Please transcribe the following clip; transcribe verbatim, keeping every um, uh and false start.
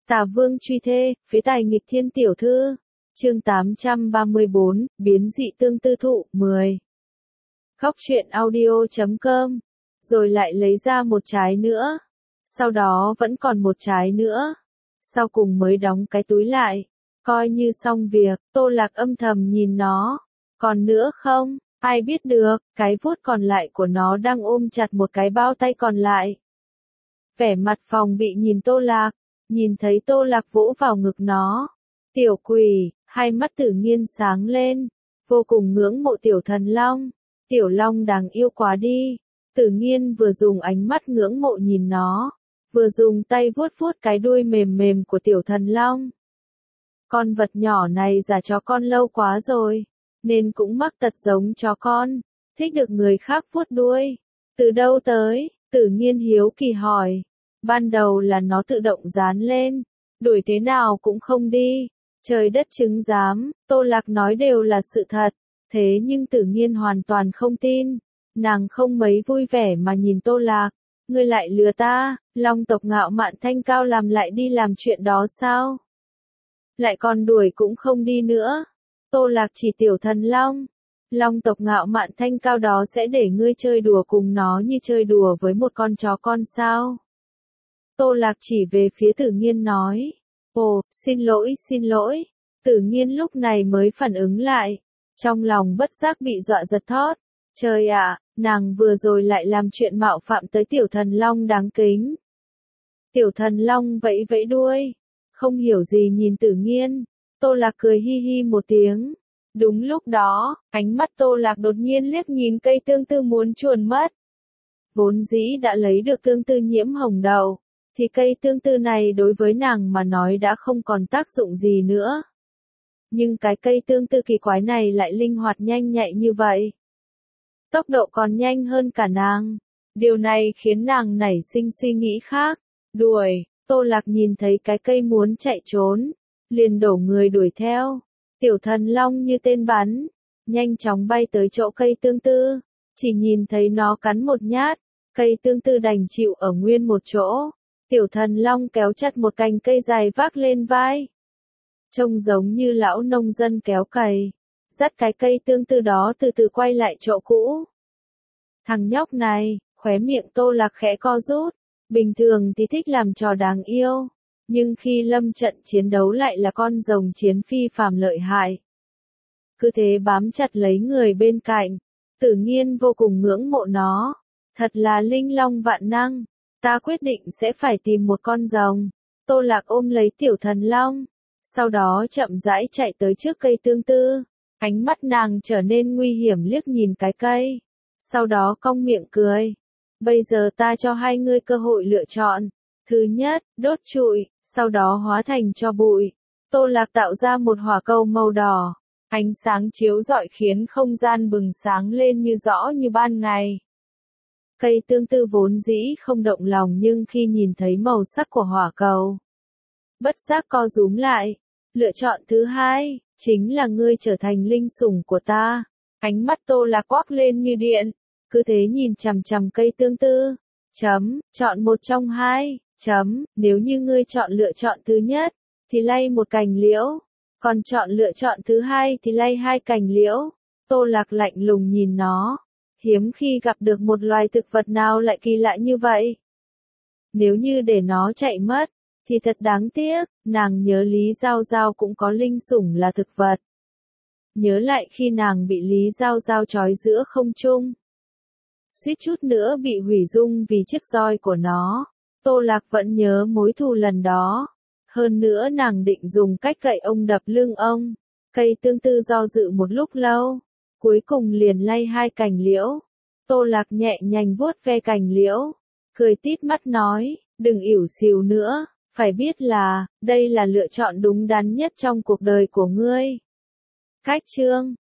Tà Vương truy thê, phế tài nghịch thiên tiểu thư. Chương tám trăm ba mươi bốn, biến dị tương tư thụ, mười. Khóc chuyện audio chấm com. Rồi lại lấy ra một trái nữa. Sau đó vẫn còn một trái nữa. Sau cùng mới đóng cái túi lại. Coi như xong việc, Tô Lạc âm thầm nhìn nó. Còn nữa không? Ai biết được, cái vuốt còn lại của nó đang ôm chặt một cái bao tay còn lại. Vẻ mặt phòng bị nhìn Tô Lạc, nhìn thấy Tô Lạc vỗ vào ngực nó. Tiểu quỷ, hai mắt Tử Nghiên sáng lên, vô cùng ngưỡng mộ tiểu thần long. Tiểu long đáng yêu quá đi. Tử Nghiên vừa dùng ánh mắt ngưỡng mộ nhìn nó, vừa dùng tay vuốt vuốt cái đuôi mềm mềm của tiểu thần long. Con vật nhỏ này giả chó con lâu quá rồi, nên cũng mắc tật giống chó con, thích được người khác vuốt đuôi. Từ đâu tới? Tử Nghiên hiếu kỳ hỏi. Ban đầu là nó tự động dán lên, đuổi thế nào cũng không đi. Trời đất chứng giám, Tô Lạc nói đều là sự thật, thế nhưng Tử Nghiên hoàn toàn không tin. Nàng không mấy vui vẻ mà nhìn Tô Lạc. Ngươi lại lừa ta, Long tộc Ngạo Mạn Thanh Cao làm lại đi làm chuyện đó sao? Lại còn đuổi cũng không đi nữa. Tô Lạc chỉ tiểu thần long. Long tộc Ngạo Mạn Thanh Cao đó sẽ để ngươi chơi đùa cùng nó như chơi đùa với một con chó con sao? Tô Lạc chỉ về phía Tử Nghiên nói. Ồ, xin lỗi, xin lỗi. Tử Nghiên lúc này mới phản ứng lại. Trong lòng bất giác bị dọa giật thót. Trời ạ, nàng vừa rồi lại làm chuyện mạo phạm tới tiểu thần long đáng kính. Tiểu thần long vẫy vẫy đuôi. Không hiểu gì nhìn Tử Nghiên. Tô Lạc cười hi hi một tiếng. Đúng lúc đó, ánh mắt Tô Lạc đột nhiên liếc nhìn cây tương tư muốn chuồn mất. Vốn dĩ đã lấy được tương tư nhiễm hồng đầu, thì cây tương tư này đối với nàng mà nói đã không còn tác dụng gì nữa. Nhưng cái cây tương tư kỳ quái này lại linh hoạt nhanh nhạy như vậy. Tốc độ còn nhanh hơn cả nàng. Điều này khiến nàng nảy sinh suy nghĩ khác. Đuổi, Tô Lạc nhìn thấy cái cây muốn chạy trốn, liền đổ người đuổi theo. Tiểu thần long như tên bắn, nhanh chóng bay tới chỗ cây tương tư. Chỉ nhìn thấy nó cắn một nhát, cây tương tư đành chịu ở nguyên một chỗ. Tiểu thần long kéo chặt một cành cây dài vác lên vai. Trông giống như lão nông dân kéo cày, dắt cái cây tương tư đó từ từ quay lại chỗ cũ. Thằng nhóc này, khóe miệng Tô Lạc khẽ co rút. Bình thường thì thích làm trò đáng yêu, nhưng khi lâm trận chiến đấu lại là con rồng chiến phi phàm lợi hại. Cứ thế bám chặt lấy người bên cạnh. Tử Nghiên vô cùng ngưỡng mộ nó. Thật là linh long vạn năng. Ta quyết định sẽ phải tìm một con rồng. Tô Lạc ôm lấy tiểu thần long. Sau đó chậm rãi chạy tới trước cây tương tư. Ánh mắt nàng trở nên nguy hiểm liếc nhìn cái cây. Sau đó cong miệng cười. Bây giờ ta cho hai ngươi cơ hội lựa chọn. Thứ nhất, đốt trụi, sau đó hóa thành tro bụi. Tô Lạc tạo ra một hỏa cầu màu đỏ. Ánh sáng chiếu rọi khiến không gian bừng sáng lên như rõ như ban ngày. Cây tương tư vốn dĩ không động lòng nhưng khi nhìn thấy màu sắc của hỏa cầu, bất giác co rúm lại. Lựa chọn thứ hai, chính là ngươi trở thành linh sủng của ta. Ánh mắt Tô Lạc quắc lên như điện. Cứ thế nhìn chằm chằm cây tương tư. Chấm, chọn một trong hai. Chấm, nếu như ngươi chọn lựa chọn thứ nhất, thì lay một cành liễu. Còn chọn lựa chọn thứ hai thì lay hai cành liễu. Tô Lạc lạnh lùng nhìn nó. Hiếm khi gặp được một loài thực vật nào lại kỳ lạ như vậy. Nếu như để nó chạy mất, thì thật đáng tiếc. Nàng nhớ Lý Giao Giao cũng có linh sủng là thực vật. Nhớ lại khi nàng bị Lý Giao Giao trói giữa không trung, suýt chút nữa bị hủy dung vì chiếc roi của nó. Tô Lạc vẫn nhớ mối thù lần đó. Hơn nữa nàng định dùng cách gậy ông đập lưng ông. Cây tương tư do dự một lúc lâu, cuối cùng liền lay hai cành liễu. Tô Lạc nhẹ nhàng vuốt ve cành liễu, cười tít mắt nói, đừng ỉu xìu nữa, phải biết là, đây là lựa chọn đúng đắn nhất trong cuộc đời của ngươi. Cách chương